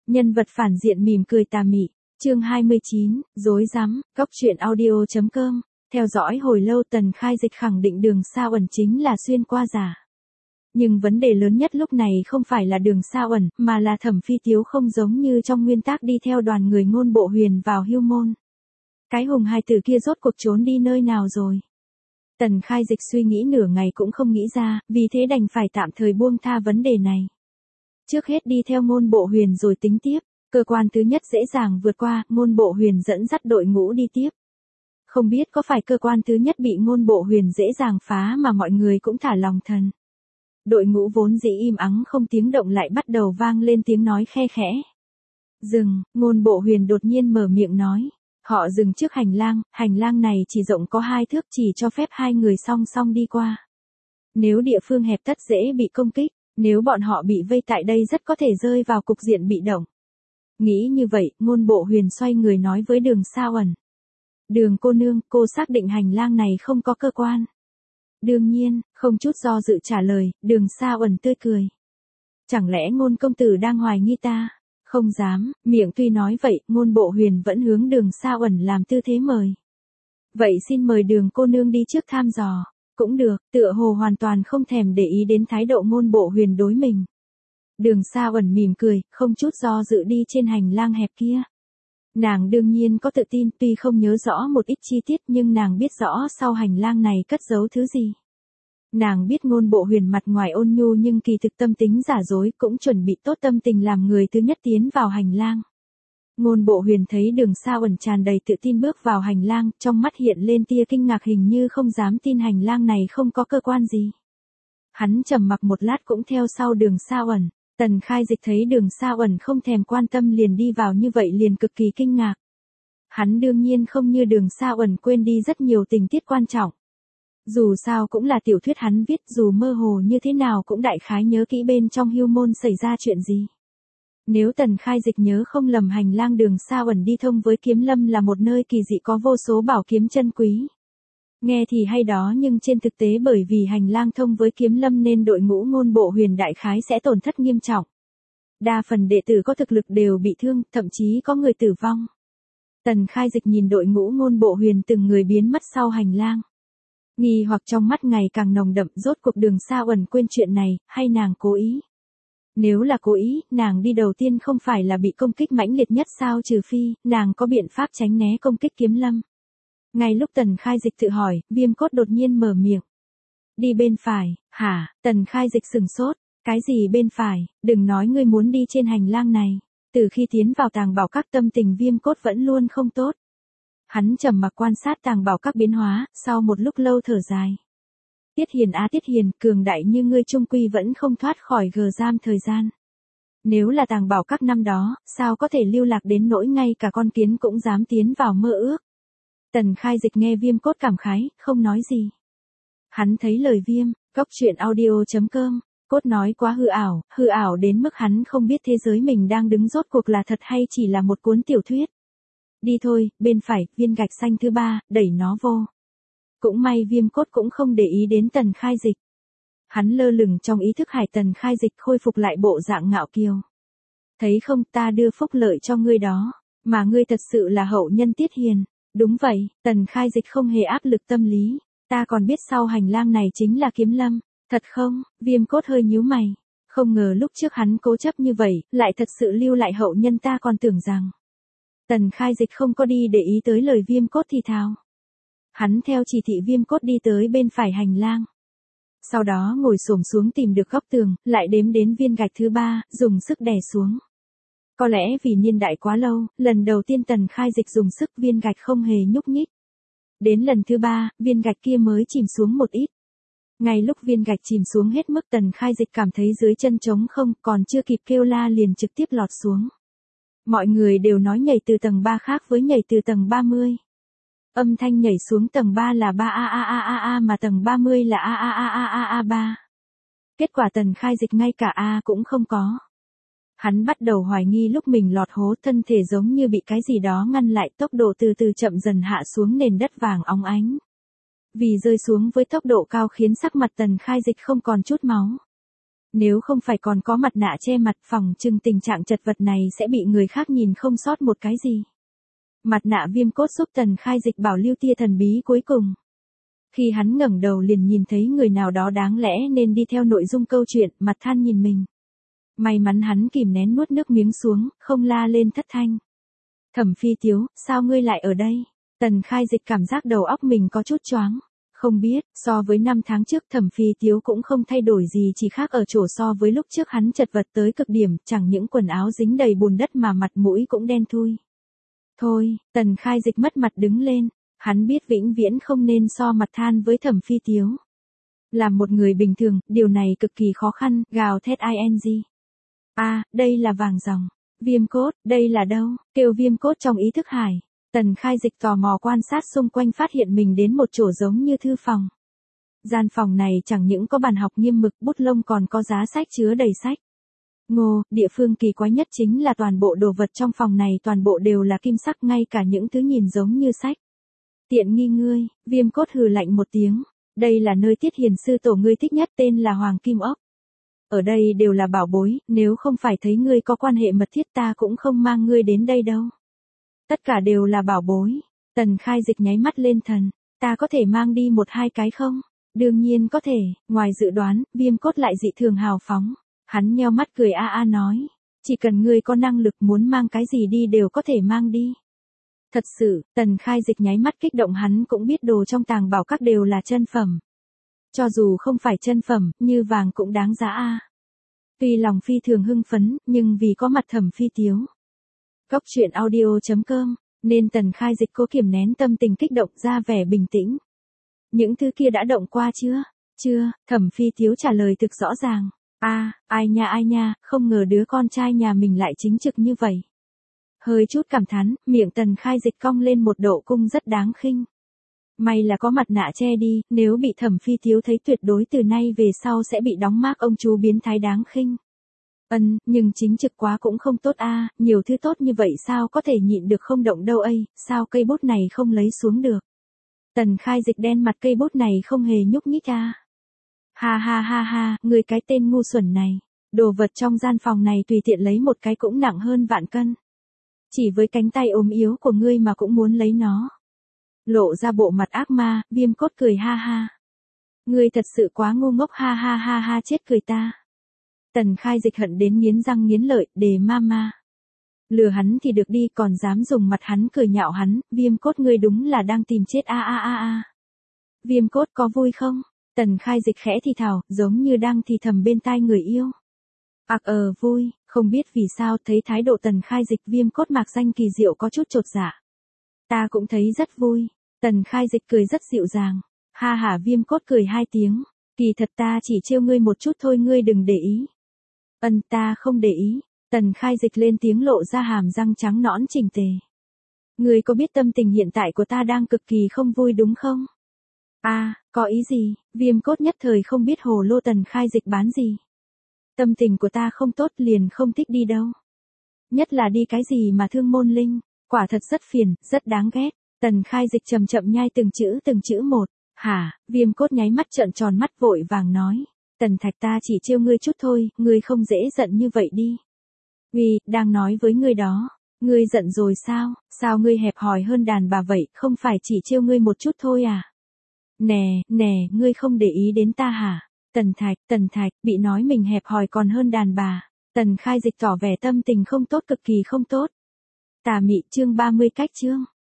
Nhân vật phản diện mỉm cười tà mị. Chương 29, rối rắm, Cóc truyện audio.com. Theo dõi hồi lâu Tần Khai Dịch khẳng định Đường Sa Uẩn chính là xuyên qua giả. Nhưng vấn đề lớn nhất lúc này không phải là Đường Sa Uẩn, mà là Thẩm Phi Tiếu không giống như trong nguyên tắc đi theo đoàn người Ngôn Bộ Huyền vào Hưu Môn. Cái hùng hài tử kia rốt cuộc trốn đi nơi nào rồi? Tần Khai Dịch suy nghĩ nửa ngày cũng không nghĩ ra, vì thế đành phải tạm thời buông tha vấn đề này. Trước hết đi theo Ngôn Bộ Huyền rồi tính tiếp, cơ quan thứ nhất dễ dàng vượt qua, Ngôn Bộ Huyền dẫn dắt đội ngũ đi tiếp. Không biết có phải cơ quan thứ nhất bị Ngôn Bộ Huyền dễ dàng phá mà mọi người cũng thả lòng thần. Đội ngũ vốn dĩ im ắng không tiếng động lại bắt đầu vang lên tiếng nói khe khẽ. Dừng, Ngôn Bộ Huyền đột nhiên mở miệng nói. Họ dừng trước hành lang này chỉ rộng có 2 thước chỉ cho phép 2 người song song đi qua. Nếu địa phương hẹp tất dễ bị công kích, nếu bọn họ bị vây tại đây rất có thể rơi vào cục diện bị động. Nghĩ như vậy, Ngôn Bộ Huyền xoay người nói với Đường Sa Uẩn. Đường cô nương, cô xác định hành lang này không có cơ quan. Đương nhiên, không chút do dự trả lời, Đường Sa Uẩn tươi cười. Chẳng lẽ Ngôn công tử đang hoài nghi ta? Không dám, miệng tuy nói vậy, Ngôn Bộ Huyền vẫn hướng Đường Sa Uẩn làm tư thế mời. Vậy xin mời Đường cô nương đi trước tham dò. Cũng được, tựa hồ hoàn toàn không thèm để ý đến thái độ Ngôn Bộ Huyền đối mình. Đường Sa Uẩn mỉm cười, không chút do dự đi trên hành lang hẹp kia. Nàng đương nhiên có tự tin, tuy không nhớ rõ một ít chi tiết nhưng nàng biết rõ sau hành lang này cất giấu thứ gì. Nàng biết Ngôn Bộ Huyền mặt ngoài ôn nhu nhưng kỳ thực tâm tính giả dối, cũng chuẩn bị tốt tâm tình làm người thứ nhất tiến vào hành lang. Ngôn Bộ Huyền thấy Đường Sa Uẩn tràn đầy tự tin bước vào hành lang, trong mắt hiện lên tia kinh ngạc hình như không dám tin hành lang này không có cơ quan gì. Hắn trầm mặc một lát cũng theo sau Đường Sa Uẩn. Tần Khai Dịch thấy Đường Sa Uẩn không thèm quan tâm liền đi vào như vậy liền cực kỳ kinh ngạc. Hắn đương nhiên không như Đường Sa Uẩn quên đi rất nhiều tình tiết quan trọng. Dù sao cũng là tiểu thuyết hắn viết, dù mơ hồ như thế nào cũng đại khái nhớ kỹ bên trong Hưu Môn xảy ra chuyện gì. Nếu Tần Khai Dịch nhớ không lầm hành lang Đường Sa Uẩn đi thông với Kiếm Lâm là một nơi kỳ dị có vô số bảo kiếm chân quý. Nghe thì hay đó nhưng trên thực tế bởi vì hành lang thông với Kiếm Lâm nên đội ngũ Ngôn Bộ Huyền đại khái sẽ tổn thất nghiêm trọng. Đa phần đệ tử có thực lực đều bị thương, thậm chí có người tử vong. Tần Khai Dịch nhìn đội ngũ Ngôn Bộ Huyền từng người biến mất sau hành lang. Nghi hoặc trong mắt ngày càng nồng đậm, rốt cuộc Đường Sa Uẩn quên chuyện này, hay nàng cố ý? Nếu là cố ý, nàng đi đầu tiên không phải là bị công kích mãnh liệt nhất sao, trừ phi, nàng có biện pháp tránh né công kích Kiếm Lâm. Ngay lúc Tần Khai Dịch tự hỏi, Viêm Cốt đột nhiên mở miệng. Đi bên phải, hả? Tần Khai Dịch sửng sốt. Cái gì bên phải? Đừng nói ngươi muốn đi trên hành lang này. Từ khi tiến vào Tàng Bảo Các tâm tình Viêm Cốt vẫn luôn không tốt. Hắn trầm mặc quan sát Tàng Bảo Các biến hóa, sau một lúc lâu thở dài. Tiết Hiền á Tiết Hiền, cường đại như ngươi chung quy vẫn không thoát khỏi gờ giam thời gian. Nếu là Tàng Bảo Các năm đó, sao có thể lưu lạc đến nỗi ngay cả con kiến cũng dám tiến vào mơ ước. Tần Khai Dịch nghe Viêm Cốt cảm khái, không nói gì. Hắn thấy lời Viêm, Cóc truyện audio.com, Cốt nói quá hư ảo đến mức hắn không biết thế giới mình đang đứng rốt cuộc là thật hay chỉ là một cuốn tiểu thuyết. Đi thôi, bên phải, viên gạch xanh thứ 3, đẩy nó vô. Cũng may Viêm Cốt cũng không để ý đến Tần Khai Dịch. Hắn lơ lửng trong ý thức hải Tần Khai Dịch khôi phục lại bộ dạng ngạo kiều. Thấy không, ta đưa phúc lợi cho ngươi đó, mà ngươi thật sự là hậu nhân Tiết Hiền. Đúng vậy, Tần Khai Dịch không hề áp lực tâm lý, ta còn biết sau hành lang này chính là Kiếm Lâm, thật không? Viêm Cốt hơi nhíu mày, không ngờ lúc trước hắn cố chấp như vậy, lại thật sự lưu lại hậu nhân, ta còn tưởng rằng. Tần Khai Dịch không có đi để ý tới lời Viêm Cốt thì thào. Hắn theo chỉ thị Viêm Cốt đi tới bên phải hành lang. Sau đó ngồi xổm xuống tìm được góc tường, lại đếm đến viên gạch thứ 3, dùng sức đè xuống. Có lẽ vì niên đại quá lâu, lần đầu tiên Tần Khai Dịch dùng sức viên gạch không hề nhúc nhích. Đến lần thứ 3, viên gạch kia mới chìm xuống một ít. Ngay lúc viên gạch chìm xuống hết mức Tần Khai Dịch cảm thấy dưới chân trống không, còn chưa kịp kêu la liền trực tiếp lọt xuống. Mọi người đều nói nhảy từ tầng 3 khác với nhảy từ tầng 30. Âm thanh nhảy xuống tầng 3 là 3 mà tầng 30 là A3. Kết quả Tần Khai Dịch ngay cả A cũng không có. Hắn bắt đầu hoài nghi lúc mình lọt hố, thân thể giống như bị cái gì đó ngăn lại, tốc độ từ từ chậm dần hạ xuống nền đất vàng óng ánh. Vì rơi xuống với tốc độ cao khiến sắc mặt Tần Khai Dịch không còn chút máu. Nếu không phải còn có mặt nạ che mặt, phòng trừng tình trạng chật vật này sẽ bị người khác nhìn không sót một cái gì. Mặt nạ viêm cốt giúp Tần Khai Dịch bảo lưu tia thần bí cuối cùng. Khi hắn ngẩng đầu liền nhìn thấy người nào đó đáng lẽ nên đi theo nội dung câu chuyện, mặt than nhìn mình. May mắn hắn kìm nén nuốt nước miếng xuống, không la lên thất thanh. Thẩm Phi Tiếu, sao ngươi lại ở đây? Tần Khai Dịch cảm giác đầu óc mình có chút choáng. Không biết, so với 5 tháng trước Thẩm Phi Tiếu cũng không thay đổi gì, chỉ khác ở chỗ so với lúc trước hắn chật vật tới cực điểm, chẳng những quần áo dính đầy bùn đất mà mặt mũi cũng đen thui. Thôi, Tần Khai Dịch mất mặt đứng lên, hắn biết vĩnh viễn không nên so mặt than với Thẩm Phi Tiếu. Làm một người bình thường, điều này cực kỳ khó khăn, gào thét ing. Đây là vàng ròng. Viêm cốt, đây là đâu? Kêu viêm cốt trong ý thức hải. Tần Khai Dịch tò mò quan sát xung quanh, phát hiện mình đến một chỗ giống như thư phòng. Gian phòng này chẳng những có bàn học nghiêm mực, bút lông, còn có giá sách chứa đầy sách. Địa phương kỳ quái nhất chính là toàn bộ đồ vật trong phòng này toàn bộ đều là kim sắc, ngay cả những thứ nhìn giống như sách. Tiện nghi ngươi, viêm cốt hừ lạnh một tiếng. Đây là nơi Tiết Hiền sư tổ ngươi thích nhất, tên là Hoàng Kim Ốc. Ở đây đều là bảo bối, nếu không phải thấy ngươi có quan hệ mật thiết ta cũng không mang ngươi đến đây đâu. Tất cả đều là bảo bối. Tần Khai Dịch nháy mắt lên thần. Ta có thể mang đi 1-2 cái không? Đương nhiên có thể. Ngoài dự đoán, viêm cốt lại dị thường hào phóng. Hắn nheo mắt cười nói. Chỉ cần ngươi có năng lực, muốn mang cái gì đi đều có thể mang đi. Thật sự, Tần Khai Dịch nháy mắt kích động, hắn cũng biết đồ trong tàng bảo các đều là chân phẩm. Cho dù không phải chân phẩm, như vàng cũng đáng giá Tuy lòng phi thường hưng phấn, nhưng vì có mặt Thẩm Phi Tiếu. Góc truyện audio.com, nên Tần Khai Dịch cố kiềm nén tâm tình kích động ra vẻ bình tĩnh. Những thứ kia đã động qua chưa? Chưa, Thẩm Phi Tiếu trả lời thực rõ ràng. Ai nha, không ngờ đứa con trai nhà mình lại chính trực như vậy. Hơi chút cảm thán, miệng Tần Khai Dịch cong lên một độ cung rất đáng khinh. May là có mặt nạ che đi, nếu bị Thẩm Phi Tiếu thấy tuyệt đối từ nay về sau sẽ bị đóng mác ông chú biến thái đáng khinh. Nhưng chính trực quá cũng không tốt nhiều thứ tốt như vậy sao có thể nhịn được không động đâu sao cây bút này không lấy xuống được. Tần Khai Dịch đen mặt, cây bút này không hề nhúc nhích Ha, ngươi cái tên ngu xuẩn này. Đồ vật trong gian phòng này tùy tiện lấy một cái cũng nặng hơn vạn cân. Chỉ với cánh tay ốm yếu của ngươi mà cũng muốn lấy nó. Lộ ra bộ mặt ác ma, viêm cốt cười ha. Ngươi thật sự quá ngu ngốc ha, chết cười ta. Tần Khai Dịch hận đến nghiến răng nghiến lợi, đề ma. Lừa hắn thì được đi, còn dám dùng mặt hắn cười nhạo hắn, viêm cốt ngươi đúng là đang tìm chết Viêm cốt có vui không? Tần Khai Dịch khẽ thì thào, giống như đang thì thầm bên tai người yêu. Vui, không biết vì sao thấy thái độ Tần Khai Dịch, viêm cốt mạc danh kỳ diệu có chút chột dạ. Ta cũng thấy rất vui. Tần Khai Dịch cười rất dịu dàng. Ha, viêm cốt cười 2 tiếng. Kỳ thật ta chỉ trêu ngươi một chút thôi, ngươi đừng để ý. Ta không để ý. Tần Khai Dịch lên tiếng, lộ ra hàm răng trắng nõn chỉnh tề. Ngươi có biết tâm tình hiện tại của ta đang cực kỳ không vui đúng không? Có ý gì? Viêm cốt nhất thời không biết hồ lô Tần Khai Dịch bán gì. Tâm tình của ta không tốt, liền không thích đi đâu. Nhất là đi cái gì mà Thương Môn Linh, quả thật rất phiền, rất đáng ghét. Tần Khai Dịch chậm chậm nhai từng chữ một. Hả? Viêm cốt nháy mắt trợn tròn mắt, vội vàng nói. Tần Thạch, ta chỉ trêu ngươi chút thôi, ngươi không dễ giận như vậy đi. Đang nói với ngươi đó. Ngươi giận rồi sao? Sao ngươi hẹp hòi hơn đàn bà vậy, không phải chỉ trêu ngươi một chút thôi à? Nè, ngươi không để ý đến ta hả? Tần Thạch, bị nói mình hẹp hòi còn hơn đàn bà. Tần Khai Dịch tỏ vẻ tâm tình không tốt, cực kỳ không tốt. Tà mị chương 30 cách chương.